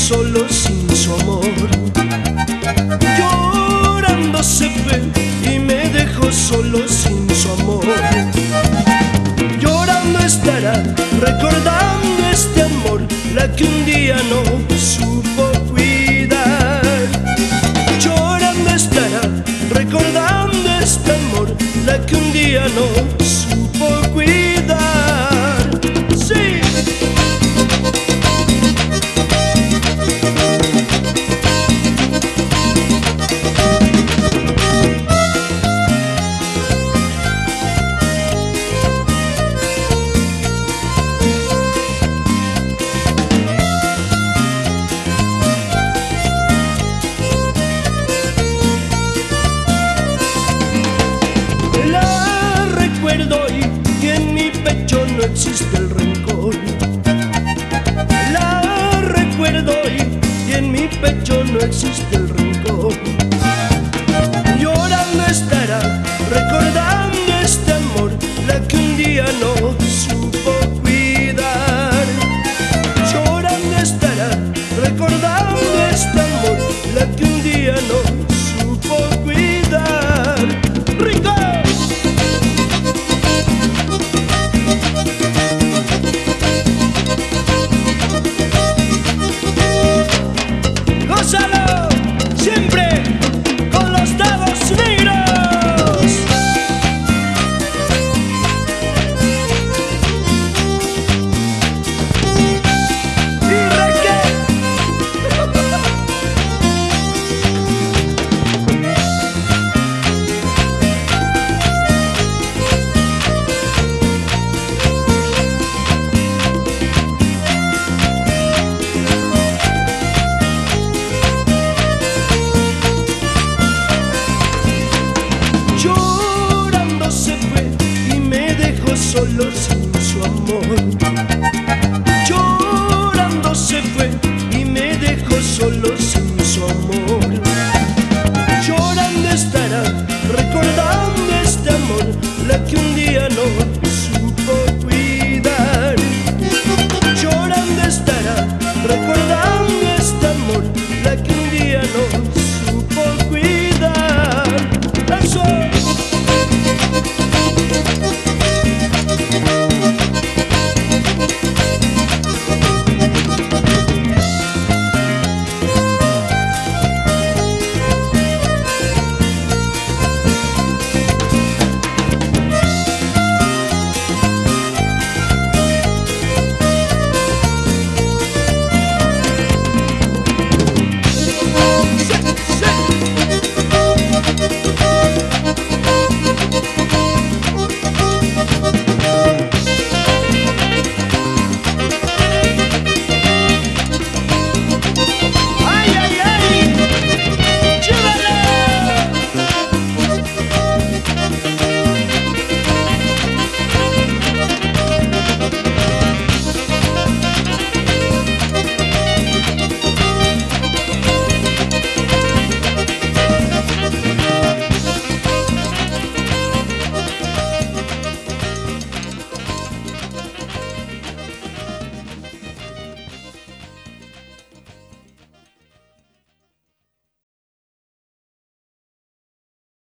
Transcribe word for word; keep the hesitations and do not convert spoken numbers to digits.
solo sin su amor. Llorando se fue y me dejó solo sin su amor. Llorando estará, recordando este amor, la que un día no supo cuidar. Llorando estará, recordando este amor, la que un día no supo cuidar. Sí. Y en mi pecho no existe el rencor. La recuerdo y, y en mi pecho no existe el rencor. Llorando estará, recordando este amor, la que un día no supo cuidar. Llorando estará, recordando este amor, la que un día no supo cuidar. ¡Rico! Siempre con los dados negros. Y Raquel. Llorando se fue y me dejó solo sin su amor.